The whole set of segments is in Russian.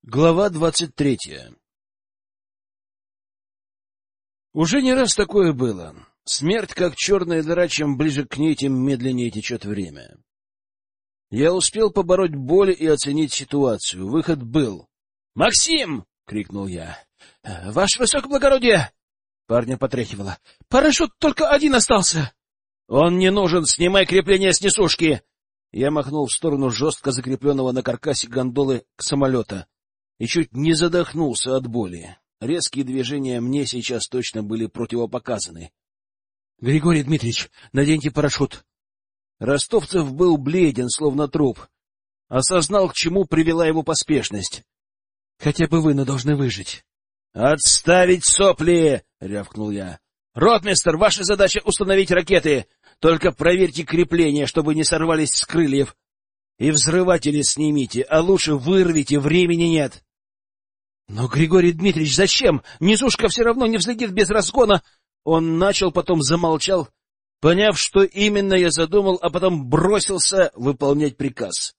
Глава 23. Уже не раз такое было. Смерть, как черная дыра, чем ближе к ней, тем медленнее течет время. Я успел побороть боль и оценить ситуацию. Выход был. «Максим!» — крикнул я. «Ваше высокоблагородие!» Парня потряхивало. «Парашют только один остался!» «Он не нужен! Снимай крепление с несушки!» Я махнул в сторону жестко закрепленного на каркасе гондолы к самолета и чуть не задохнулся от боли. Резкие движения мне сейчас точно были противопоказаны. — Григорий Дмитриевич, наденьте парашют. Ростовцев был бледен, словно труп. Осознал, к чему привела его поспешность. — Хотя бы вы, но должны выжить. — Отставить сопли! — рявкнул я. — Ротмистр, ваша задача — установить ракеты. Только проверьте крепления, чтобы не сорвались с крыльев. И взрыватели снимите, а лучше вырвите, времени нет. — Но, Григорий Дмитриевич, зачем? Несушка все равно не взлетит без разгона. Он начал, потом замолчал, поняв, что именно я задумал, а потом бросился выполнять приказ.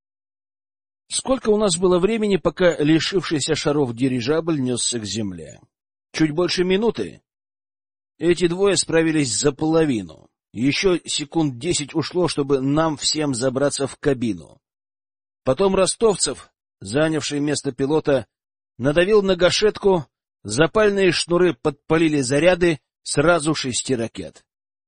Сколько у нас было времени, пока лишившийся шаров дирижабль несся к земле? Чуть больше минуты. Эти двое справились за половину. Еще секунд 10 ушло, чтобы нам всем забраться в кабину. Потом Ростовцев, занявший место пилота, надавил на гашетку, запальные шнуры подпалили заряды, сразу 6 ракет.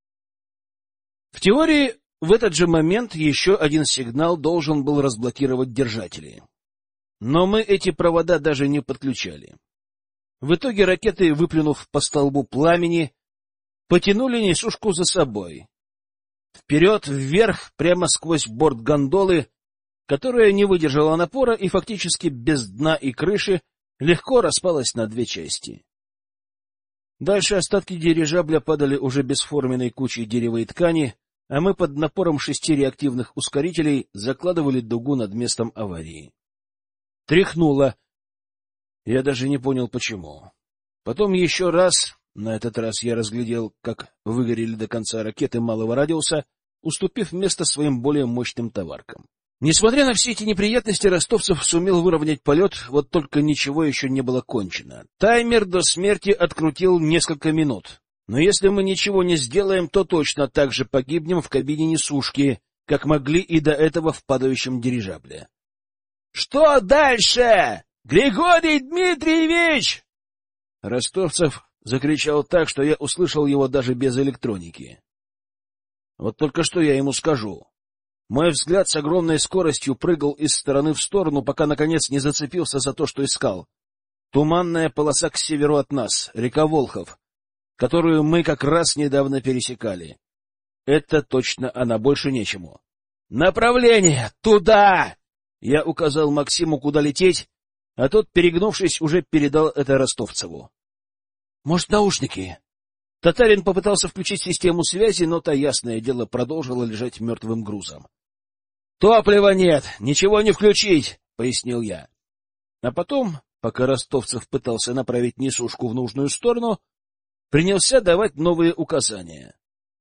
В теории, в этот же момент еще один сигнал должен был разблокировать держатели. Но мы эти провода даже не подключали. В итоге ракеты, выплюнув по столбу пламени, потянули несушку за собой. Вперед, вверх, прямо сквозь борт гондолы, которая не выдержала напора и фактически без дна и крыши легко распалась на 2 части. Дальше остатки дирижабля падали уже бесформенной кучей дерева и ткани, а мы под напором 6 реактивных ускорителей закладывали дугу над местом аварии. Тряхнуло. Я даже не понял, почему. Потом еще раз, на этот раз я разглядел, как выгорели до конца ракеты малого радиуса, уступив место своим более мощным товаркам. Несмотря на все эти неприятности, Ростовцев сумел выровнять полет, вот только ничего еще не было кончено. Таймер до смерти открутил несколько минут. Но если мы ничего не сделаем, то точно так же погибнем в кабине несушки, как могли и до этого в падающем дирижабле. — Что дальше? Григорий Дмитриевич! Ростовцев закричал так, что я услышал его даже без электроники. Вот только что я ему скажу. Мой взгляд с огромной скоростью прыгал из стороны в сторону, пока, наконец, не зацепился за то, что искал. Туманная полоса к северу от нас, река Волхов, которую мы как раз недавно пересекали. Это точно она, больше нечему. «Направление! Туда!» Я указал Максиму, куда лететь, а тот, перегнувшись, уже передал это Ростовцеву. «Может, наушники?» Татарин попытался включить систему связи, но та, ясное дело, продолжила лежать мертвым грузом. — Топлива нет, ничего не включить, — пояснил я. А потом, пока Ростовцев пытался направить несушку в нужную сторону, принялся давать новые указания.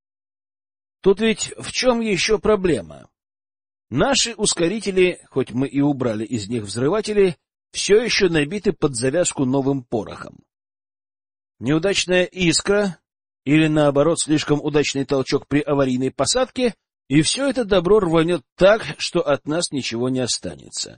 Тут ведь в чем еще проблема? Наши ускорители, хоть мы и убрали из них взрыватели, все еще набиты под завязку новым порохом. Неудачная искра или, наоборот, слишком удачный толчок при аварийной посадке, и все это добро рванет так, что от нас ничего не останется.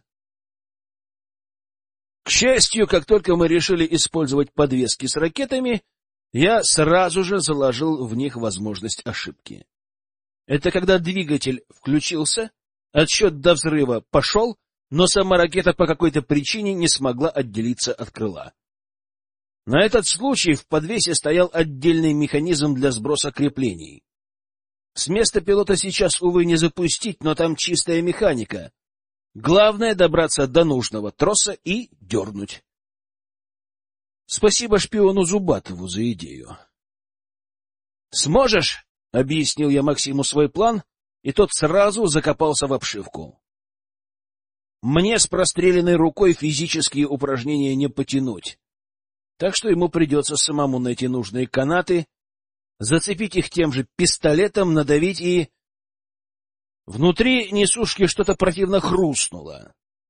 К счастью, как только мы решили использовать подвески с ракетами, я сразу же заложил в них возможность ошибки. Это когда двигатель включился, отсчет до взрыва пошел, но сама ракета по какой-то причине не смогла отделиться от крыла. На этот случай в подвесе стоял отдельный механизм для сброса креплений. С места пилота сейчас, увы, не запустить, но там чистая механика. Главное — добраться до нужного троса и дернуть. Спасибо шпиону Зубатову за идею. «Сможешь?» — объяснил я Максиму свой план, и тот сразу закопался в обшивку. Мне с простреленной рукой физические упражнения не потянуть. Так что ему придется самому найти нужные канаты, зацепить их тем же пистолетом, надавить и... Внутри несушки что-то противно хрустнуло.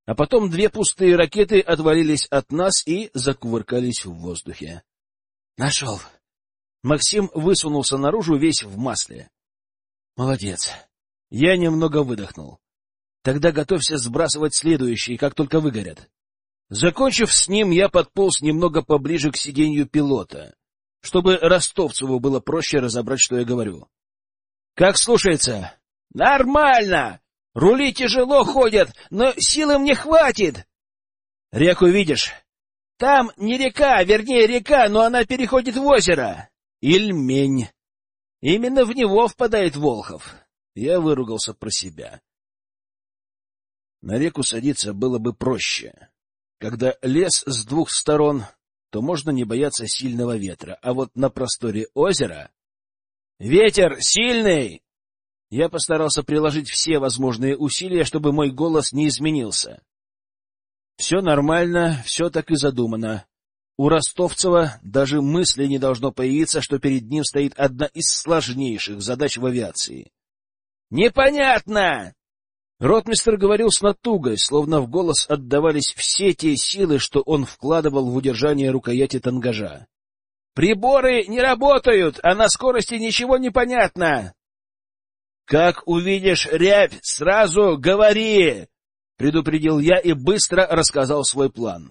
А потом 2 пустые ракеты отвалились от нас и закувыркались в воздухе. Нашел. Максим высунулся наружу весь в масле. Молодец. Я немного выдохнул. Тогда готовься сбрасывать следующие, как только выгорят. Закончив с ним, я подполз немного поближе к сиденью пилота, чтобы Ростовцеву было проще разобрать, что я говорю. — Как слушается? — Нормально! Рули тяжело ходят, но силы мне хватит. — Реку видишь? — Там не река, вернее река, но она переходит в озеро. — Ильмень. Именно в него впадает Волхов. Я выругался про себя. На реку садиться было бы проще. Когда лес с 2 сторон, то можно не бояться сильного ветра, а вот на просторе озера... Ветер сильный! Я постарался приложить все возможные усилия, чтобы мой голос не изменился. Все нормально, все так и задумано. У Ростовцева даже мысли не должно появиться, что перед ним стоит одна из сложнейших задач в авиации. «Непонятно!» Ротмистр говорил с натугой, словно в голос отдавались все те силы, что он вкладывал в удержание рукояти тангажа. «Приборы не работают, а на скорости ничего не понятно!» «Как увидишь рябь, сразу говори!» — предупредил я и быстро рассказал свой план.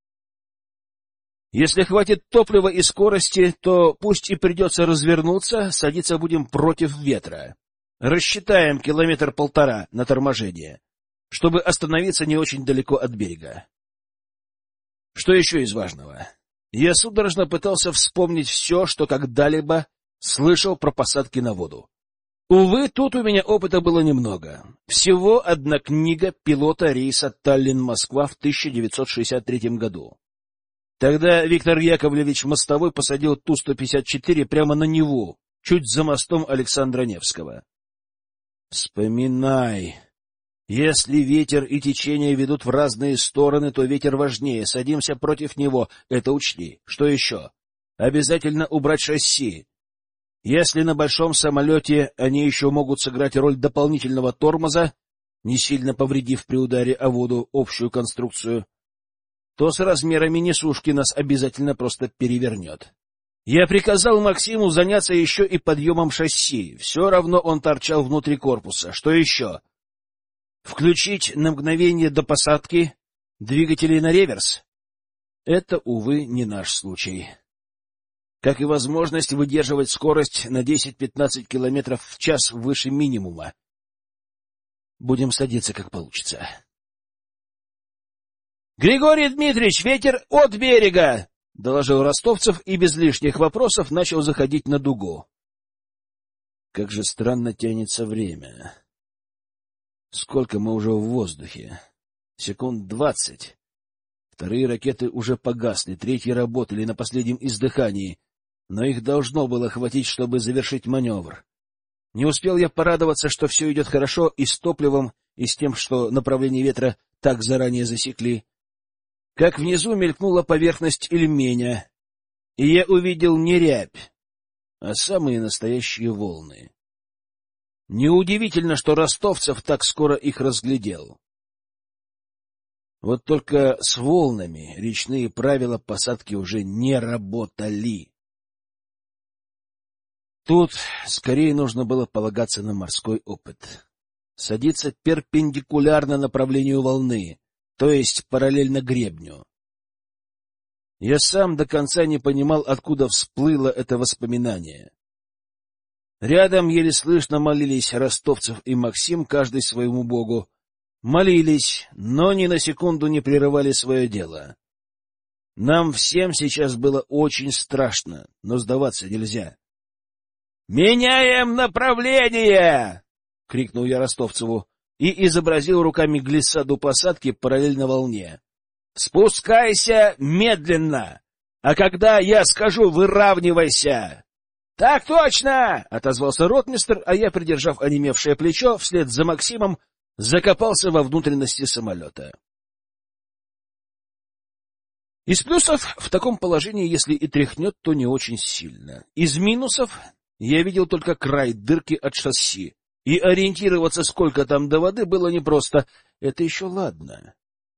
«Если хватит топлива и скорости, то пусть и придется развернуться, садиться будем против ветра. Рассчитаем 1,5 километра на торможение, чтобы остановиться не очень далеко от берега. Что еще из важного? Я судорожно пытался вспомнить все, что когда-либо слышал про посадки на воду. Увы, тут у меня опыта было немного. Всего одна книга пилота рейса Таллин-Москва в 1963 году. Тогда Виктор Яковлевич Мостовой посадил Ту-154 прямо на Неву, чуть за мостом Александра Невского. Вспоминай. Если ветер и течение ведут в разные стороны, то ветер важнее. Садимся против него. Это учли. Что еще? Обязательно убрать шасси. Если на большом самолете они еще могут сыграть роль дополнительного тормоза, не сильно повредив при ударе о воду общую конструкцию, то с размерами несушки нас обязательно просто перевернет. Я приказал Максиму заняться еще и подъемом шасси. Все равно он торчал внутри корпуса. Что еще? Включить на мгновение до посадки двигатели на реверс? Это, увы, не наш случай. Как и возможность выдерживать скорость на 10-15 километров в час выше минимума. Будем садиться, как получится. — Григорий Дмитриевич, ветер от берега! — доложил Ростовцев и без лишних вопросов начал заходить на дугу. Как же странно тянется время. Сколько мы уже в воздухе? Секунд 20. Вторые ракеты уже погасли, третьи работали на последнем издыхании, но их должно было хватить, чтобы завершить маневр. Не успел я порадоваться, что все идет хорошо и с топливом, и с тем, что направление ветра так заранее засекли, как внизу мелькнула поверхность Ильменя, и я увидел не рябь, а самые настоящие волны. Неудивительно, что Ростовцев так скоро их разглядел. Вот только с волнами речные правила посадки уже не работали. Тут скорее нужно было полагаться на морской опыт. Садиться перпендикулярно направлению волны, то есть параллельно гребню. Я сам до конца не понимал, откуда всплыло это воспоминание. Рядом еле слышно молились Ростовцев и Максим, каждый своему богу. Молились, но ни на секунду не прерывали свое дело. Нам всем сейчас было очень страшно, но сдаваться нельзя. «Меняем направление!» — крикнул я Ростовцеву и изобразил руками глиссаду посадки параллельно волне. «Спускайся медленно, а когда я скажу, выравнивайся!» «Так точно!» — отозвался ротмистр, а я, придержав онемевшее плечо, вслед за Максимом закопался во внутренности самолета. Из плюсов в таком положении, если и тряхнет, то не очень сильно. Из минусов я видел только край дырки от шасси, и ориентироваться, сколько там до воды, было непросто. Это еще ладно.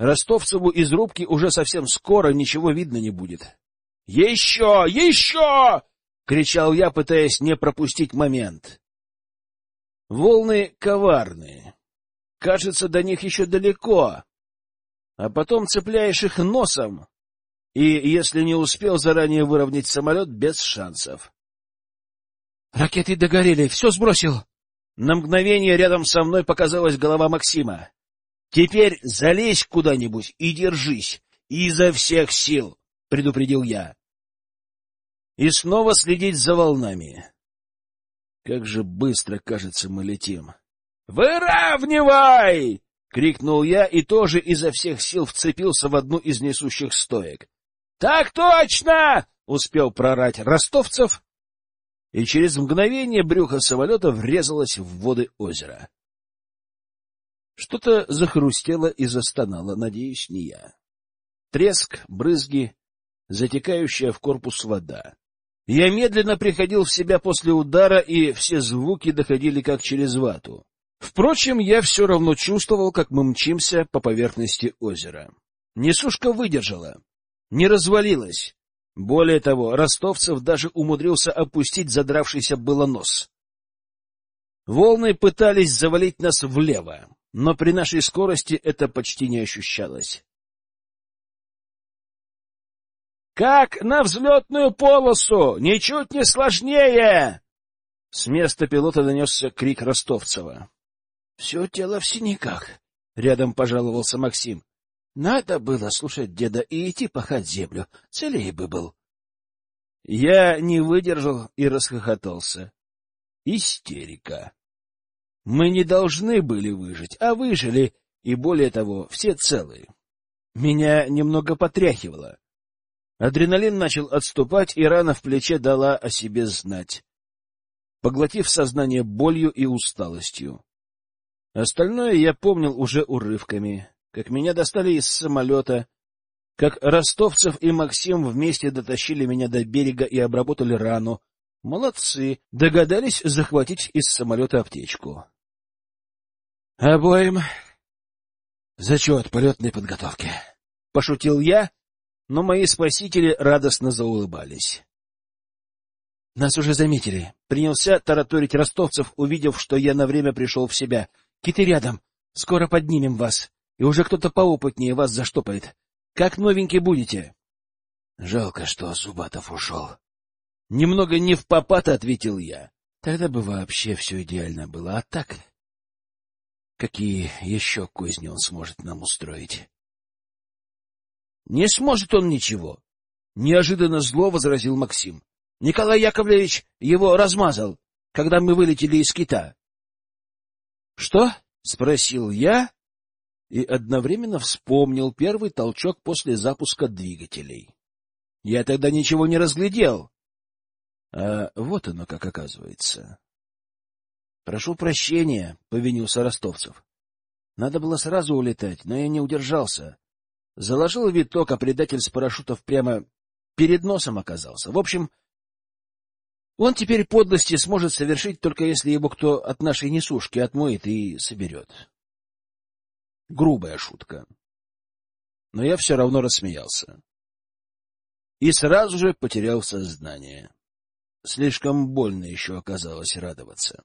Ростовцеву из рубки уже совсем скоро ничего видно не будет. «Еще! Еще!» — кричал я, пытаясь не пропустить момент. Волны коварные. Кажется, до них еще далеко. А потом цепляешь их носом, и, если не успел заранее выровнять самолет, без шансов. «Ракеты догорели, все сбросил!» На мгновение рядом со мной показалась голова Максима. «Теперь залезь куда-нибудь и держись, изо всех сил!» — предупредил я. И снова следить за волнами. Как же быстро, кажется, мы летим. «Выравнивай!» — крикнул я и тоже изо всех сил вцепился в одну из несущих стоек. «Так точно!» — успел прорать Ростовцев, и через мгновение брюхо самолета врезалось в воды озера. Что-то захрустело и застонало, надеюсь, не я. Треск, брызги, затекающая в корпус вода. Я медленно приходил в себя после удара, и все звуки доходили как через вату. Впрочем, я все равно чувствовал, как мы мчимся по поверхности озера. Несушка выдержала, не развалилась. Более того, Ростовцев даже умудрился опустить задравшийся было нос. Волны пытались завалить нас влево, но при нашей скорости это почти не ощущалось. «Как на взлетную полосу! Ничуть не сложнее!» С места пилота донесся крик Ростовцева. «Все тело в синяках», — рядом пожаловался Максим. «Надо было слушать деда и идти пахать землю, целее бы был». Я не выдержал и расхохотался. Истерика. Мы не должны были выжить, а выжили, и более того, все целые. Меня немного потряхивало. Адреналин начал отступать, и рана в плече дала о себе знать, поглотив сознание болью и усталостью. Остальное я помнил уже урывками, как меня достали из самолета, как Ростовцев и Максим вместе дотащили меня до берега и обработали рану. Молодцы, догадались захватить из самолета аптечку. «Обоим зачет полетной подготовки», — пошутил я, но мои спасители радостно заулыбались. «Нас уже заметили», — принялся тараторить Ростовцев, увидев, что я на время пришел в себя. «Киты рядом, скоро поднимем вас, и уже кто-то поопытнее вас заштопает. Как новенький будете?» «Жалко, что Зубатов ушел». Немного не впопад, — ответил я. «Тогда бы вообще все идеально было, а так...» Какие еще козни он сможет нам устроить? Не сможет он ничего, — неожиданно зло возразил Максим. Николай Яковлевич его размазал, когда мы вылетели из Кита. — Что? — спросил я и одновременно вспомнил первый толчок после запуска двигателей. Я тогда ничего не разглядел. А вот оно как оказывается. — Прошу прощения, — повинился Ростовцев. Надо было сразу улетать, но я не удержался. Заложил виток, а предатель с парашютов прямо перед носом оказался. В общем, он теперь подлости сможет совершить, только если его кто от нашей несушки отмоет и соберет. Грубая шутка. Но я все равно рассмеялся. И сразу же потерял сознание. Слишком больно еще оказалось радоваться.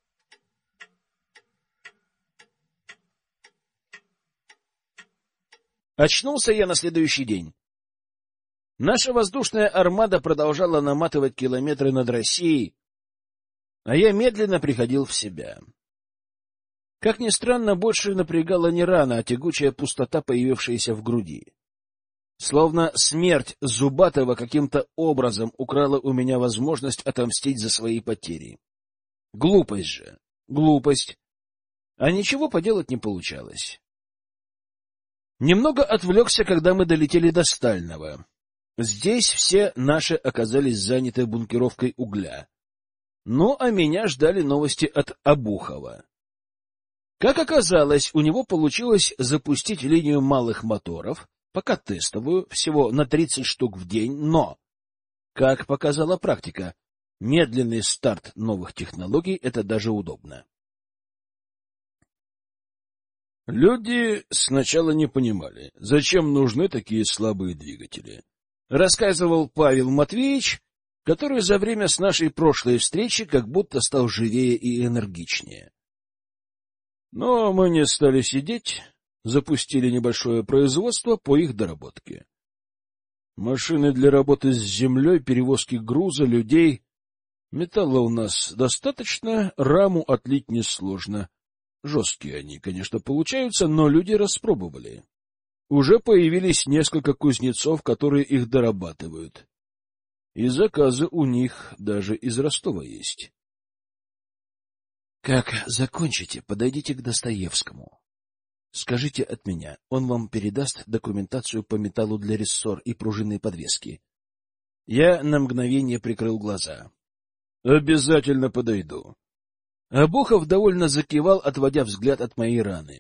Очнулся я на следующий день. Наша воздушная армада продолжала наматывать километры над Россией, а я медленно приходил в себя. Как ни странно, больше напрягала не рана, а тягучая пустота, появившаяся в груди. Словно смерть Зубатова каким-то образом украла у меня возможность отомстить за свои потери. Глупость же, глупость. А ничего поделать не получалось. Немного отвлекся, когда мы долетели до Стального. Здесь все наши оказались заняты бункеровкой угля. Ну, а меня ждали новости от Обухова. Как оказалось, у него получилось запустить линию малых моторов, пока тестовую, всего на 30 штук в день, но, как показала практика, медленный старт новых технологий — это даже удобно. Люди сначала не понимали, зачем нужны такие слабые двигатели. Рассказывал Павел Матвеевич, который за время с нашей прошлой встречи как будто стал живее и энергичнее. Но мы не стали сидеть, запустили небольшое производство по их доработке. Машины для работы с землей, перевозки груза, людей. Металла у нас достаточно, раму отлить несложно. Жесткие они, конечно, получаются, но люди распробовали. Уже появились несколько кузнецов, которые их дорабатывают. И заказы у них даже из Ростова есть. Как закончите, подойдите к Достоевскому. Скажите от меня, он вам передаст документацию по металлу для рессор и пружинной подвески. Я на мгновение прикрыл глаза. Обязательно подойду. Обухов довольно закивал, отводя взгляд от моей раны.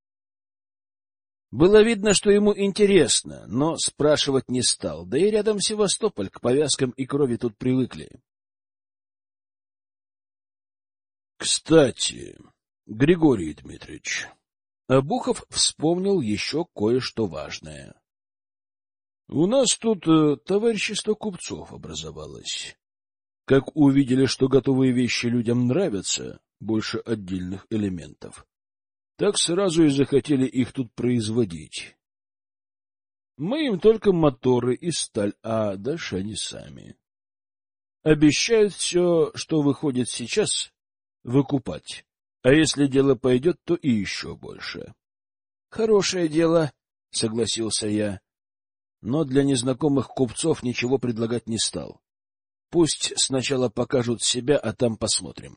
Было видно, что ему интересно, но спрашивать не стал, да и рядом Севастополь, к повязкам и крови тут привыкли. Кстати, Григорий Дмитриевич, Обухов вспомнил еще кое-что важное. У нас тут товарищество купцов образовалось. Как увидели, что готовые вещи людям нравятся больше отдельных элементов, так сразу и захотели их тут производить. Мы им только моторы и сталь, а дальше они сами. Обещают все, что выходит сейчас, выкупать. А если дело пойдет, то и еще больше. — Хорошее дело, — согласился я, но для незнакомых купцов ничего предлагать не стал. Пусть сначала покажут себя, а там посмотрим.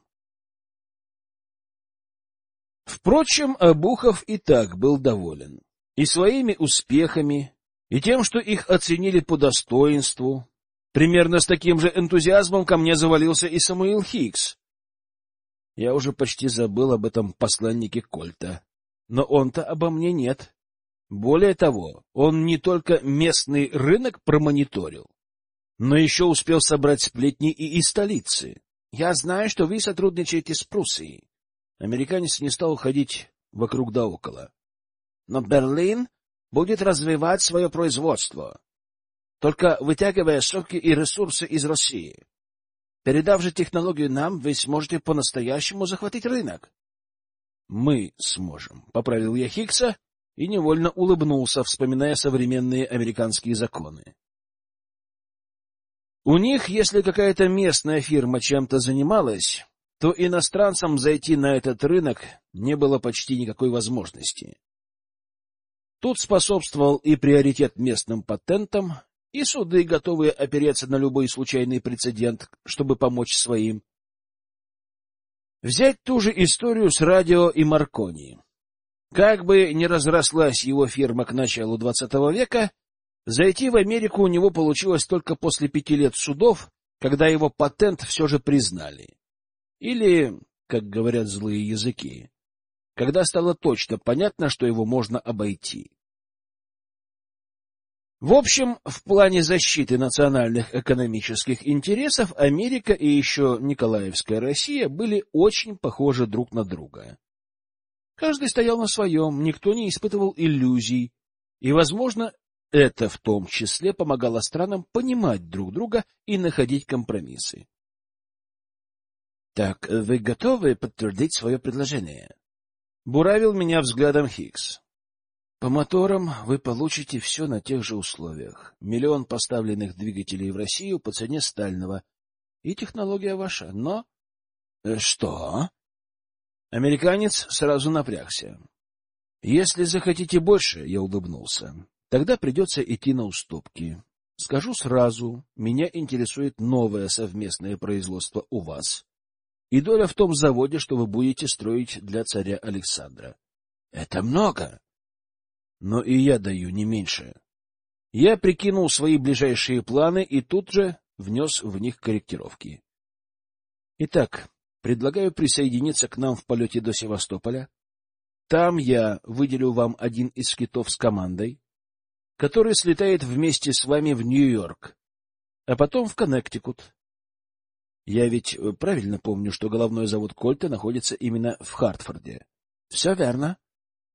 Впрочем, Обухов и так был доволен. И своими успехами, и тем, что их оценили по достоинству. Примерно с таким же энтузиазмом ко мне завалился и Самуил Хикс. Я уже почти забыл об этом посланнике Кольта. Но он-то обо мне нет. Более того, он не только местный рынок промониторил, но еще успел собрать сплетни и из столицы. Я знаю, что вы сотрудничаете с Пруссией. Американец не стал ходить вокруг да около. Но Берлин будет развивать свое производство, только вытягивая соки и ресурсы из России. Передав же технологию нам, вы сможете по-настоящему захватить рынок. — Мы сможем, — поправил я Хикса и невольно улыбнулся, вспоминая современные американские законы. У них, если какая-то местная фирма чем-то занималась, то иностранцам зайти на этот рынок не было почти никакой возможности. Тут способствовал и приоритет местным патентам, и суды, готовые опереться на любой случайный прецедент, чтобы помочь своим. Взять ту же историю с радио и Маркони. Как бы ни разрослась его фирма к началу XX века, зайти в Америку у него получилось только после 5 лет судов, когда его патент все же признали. Или, как говорят злые языки, когда стало точно понятно, что его можно обойти. В общем, в плане защиты национальных экономических интересов Америка и еще Николаевская Россия были очень похожи друг на друга. Каждый стоял на своем, никто не испытывал иллюзий, и, возможно, это в том числе помогало странам понимать друг друга и находить компромиссы. — Так, вы готовы подтвердить свое предложение? — буравил меня взглядом Хикс. По моторам вы получите все на тех же условиях. 1 миллион поставленных двигателей в Россию по цене стального. И технология ваша. Но... Что? Американец сразу напрягся. Если захотите больше, я улыбнулся, тогда придется идти на уступки. Скажу сразу, меня интересует новое совместное производство у вас и доля в том заводе, что вы будете строить для царя Александра. Это много. Но и я даю не меньше. Я прикинул свои ближайшие планы и тут же внес в них корректировки. Итак, предлагаю присоединиться к нам в полете до Севастополя. Там я выделю вам один из китов с командой, который слетает вместе с вами в Нью-Йорк, а потом в Коннектикут. Я ведь правильно помню, что головной завод Кольта находится именно в Хартфорде. — Все верно.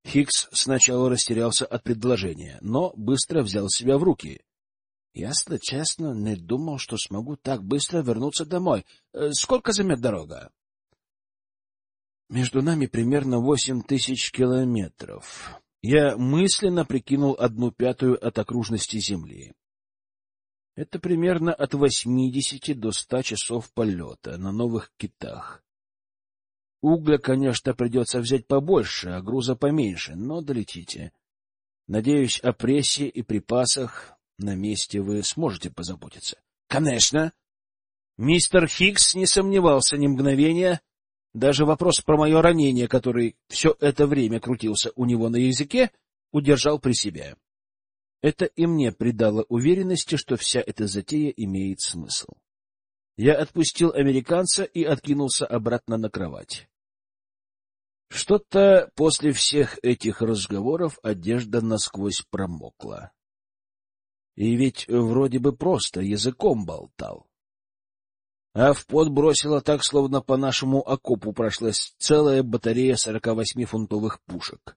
Хикс сначала растерялся от предложения, но быстро взял себя в руки. — Ясно, честно, не думал, что смогу так быстро вернуться домой. Сколько займет дорога? — Между нами примерно 8000 километров. Я мысленно прикинул 1/5 от окружности Земли. Это примерно от 80 до 100 часов полета на новых китах. Угля, конечно, придется взять побольше, а груза поменьше, но долетите. Надеюсь, о прессе и припасах на месте вы сможете позаботиться. — Конечно! Мистер Хикс не сомневался ни мгновения. Даже вопрос про мое ранение, который все это время крутился у него на языке, удержал при себе. Это и мне придало уверенности, что вся эта затея имеет смысл. Я отпустил американца и откинулся обратно на кровать. Что-то после всех этих разговоров одежда насквозь промокла. И ведь вроде бы просто языком болтал. А в пот бросило так, словно по нашему окопу прошлась целая батарея 48-фунтовых пушек.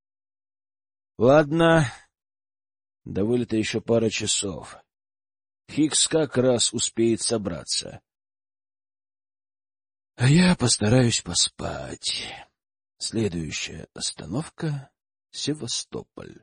Ладно, до вылета еще пара часов. Хикс как раз успеет собраться. А я постараюсь поспать. Следующая остановка — Севастополь.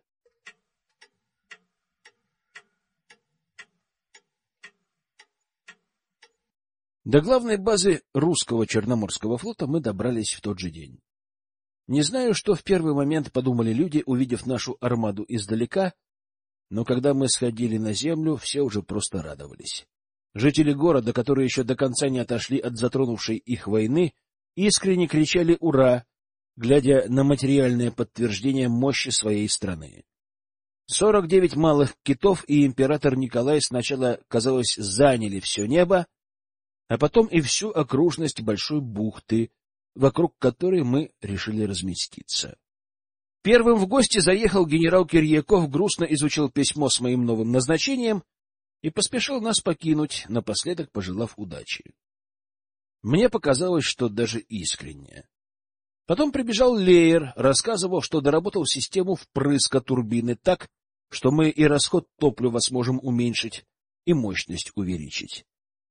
До главной базы русского Черноморского флота мы добрались в тот же день. Не знаю, что в первый момент подумали люди, увидев нашу армаду издалека, но когда мы сходили на землю, все уже просто радовались. Жители города, которые еще до конца не отошли от затронувшей их войны, искренне кричали «Ура!», глядя на материальное подтверждение мощи своей страны. 49 малых китов и император Николай сначала, казалось, заняли все небо, а потом и всю окружность большой бухты, вокруг которой мы решили разместиться. Первым в гости заехал генерал Кирьяков, грустно изучил письмо с моим новым назначением и поспешил нас покинуть, напоследок пожелав удачи. Мне показалось, что даже искренне. Потом прибежал Леер, рассказывал, что доработал систему впрыска турбины так, что мы и расход топлива сможем уменьшить, и мощность увеличить.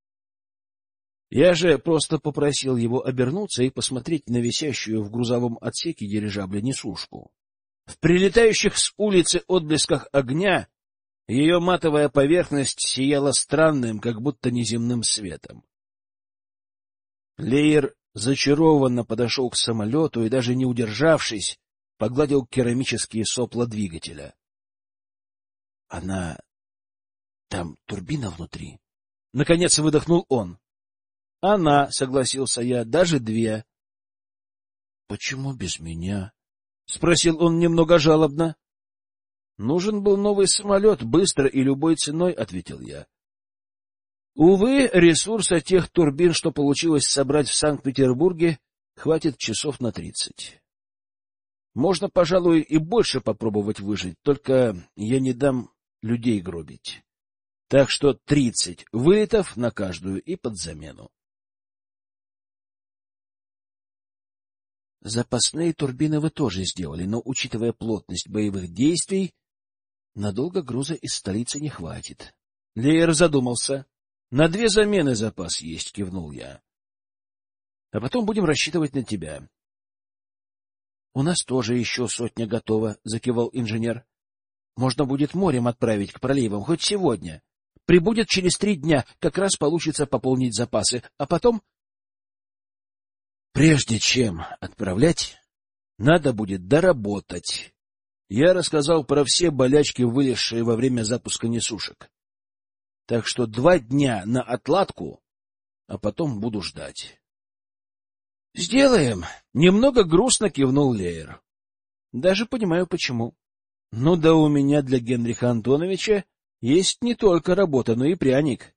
Я же просто попросил его обернуться и посмотреть на висящую в грузовом отсеке дирижабля несушку. В прилетающих с улицы отблесках огня ее матовая поверхность сияла странным, как будто неземным светом. Леер зачарованно подошел к самолету и, даже не удержавшись, погладил керамические сопла двигателя. — Она... там турбина внутри? — наконец выдохнул он. — Она, — согласился я, — даже 2. — Почему без меня? — спросил он немного жалобно. — Нужен был новый самолет, быстро и любой ценой, — ответил я. Увы, ресурса тех турбин, что получилось собрать в Санкт-Петербурге, хватит часов на 30. Можно, пожалуй, и больше попробовать выжить, только я не дам людей гробить. Так что 30 вылетов на каждую и под замену. Запасные турбины вы тоже сделали, но, учитывая плотность боевых действий, надолго груза из столицы не хватит. Леер задумался. — На 2 замены запас есть, — кивнул я. — А потом будем рассчитывать на тебя. — У нас тоже еще 100 готова, — закивал инженер. — Можно будет морем отправить к проливам хоть сегодня. Прибудет через 3 дня, как раз получится пополнить запасы, а потом... Прежде чем отправлять, надо будет доработать. Я рассказал про все болячки, вылезшие во время запуска несушек. Так что 2 дня на отладку, а потом буду ждать. — Сделаем! — немного грустно кивнул Леер. — Даже понимаю, почему. Ну да у меня для Генриха Антоновича есть не только работа, но и пряник.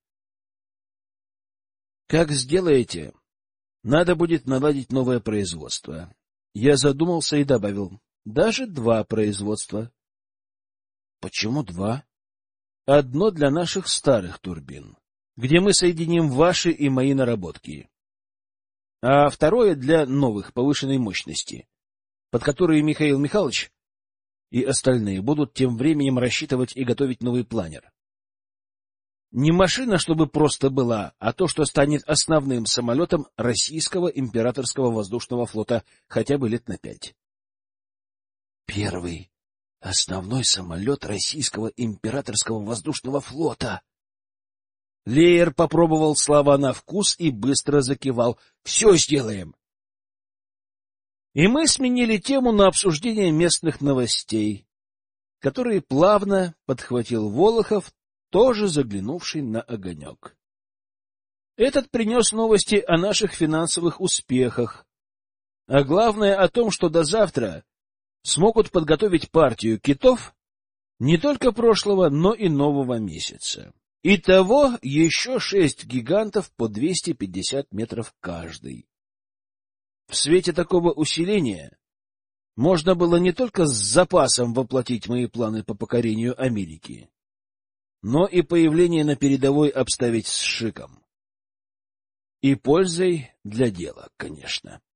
— Как сделаете? Надо будет наладить новое производство. Я задумался и добавил. Даже 2 производства. — Почему 2? Одно для наших старых турбин, где мы соединим ваши и мои наработки. А второе для новых, повышенной мощности. под которые Михаил Михайлович и остальные будут тем временем рассчитывать и готовить новый планер. Не машина, чтобы просто была, а то, что станет основным самолетом российского императорского воздушного флота хотя бы лет на 5. Первый основной самолет российского императорского воздушного флота. Леер попробовал слова на вкус и быстро закивал. Все сделаем. И мы сменили тему на обсуждение местных новостей, которые плавно подхватил Волохов, тоже заглянувший на огонек. Этот принес новости о наших финансовых успехах, а главное о том, что до завтра смогут подготовить партию китов не только прошлого, но и нового месяца. Итого еще 6 гигантов по 250 метров каждый. В свете такого усиления можно было не только с запасом воплотить мои планы по покорению Америки, но и появление на передовой обставить с шиком. И пользой для дела, конечно.